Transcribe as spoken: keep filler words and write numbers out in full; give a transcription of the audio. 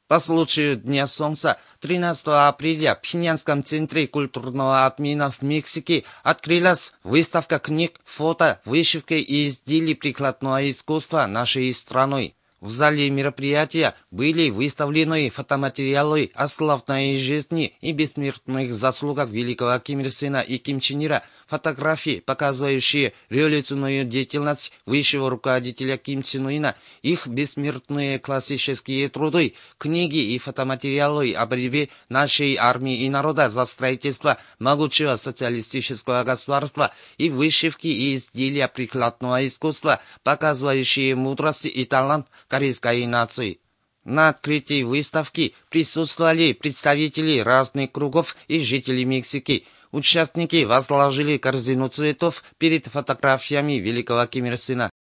По случаю Дня Солнца тринадцатого апреля в Пхеньянском центре культурного обмена в Мексике открылась выставка книг, фото, вышивки и изделий прикладного искусства нашей страны. В зале мероприятия были выставлены фотоматериалы о славной жизни и бессмертных заслугах великого Ким Ир Сена и Ким Чен Ира, фотографии, показывающие революционную деятельность высшего руководителя Ким Чен Ына, их бессмертные классические труды, книги и фотоматериалы о борьбе нашей армии и народа за строительство могучего социалистического государства и вышивки и изделия прикладного искусства, показывающие мудрость и талант корейской нации. На открытии выставки присутствовали представители разных кругов и жители Мексики. Участники возложили корзину цветов перед фотографиями великого Ким Ир Сена.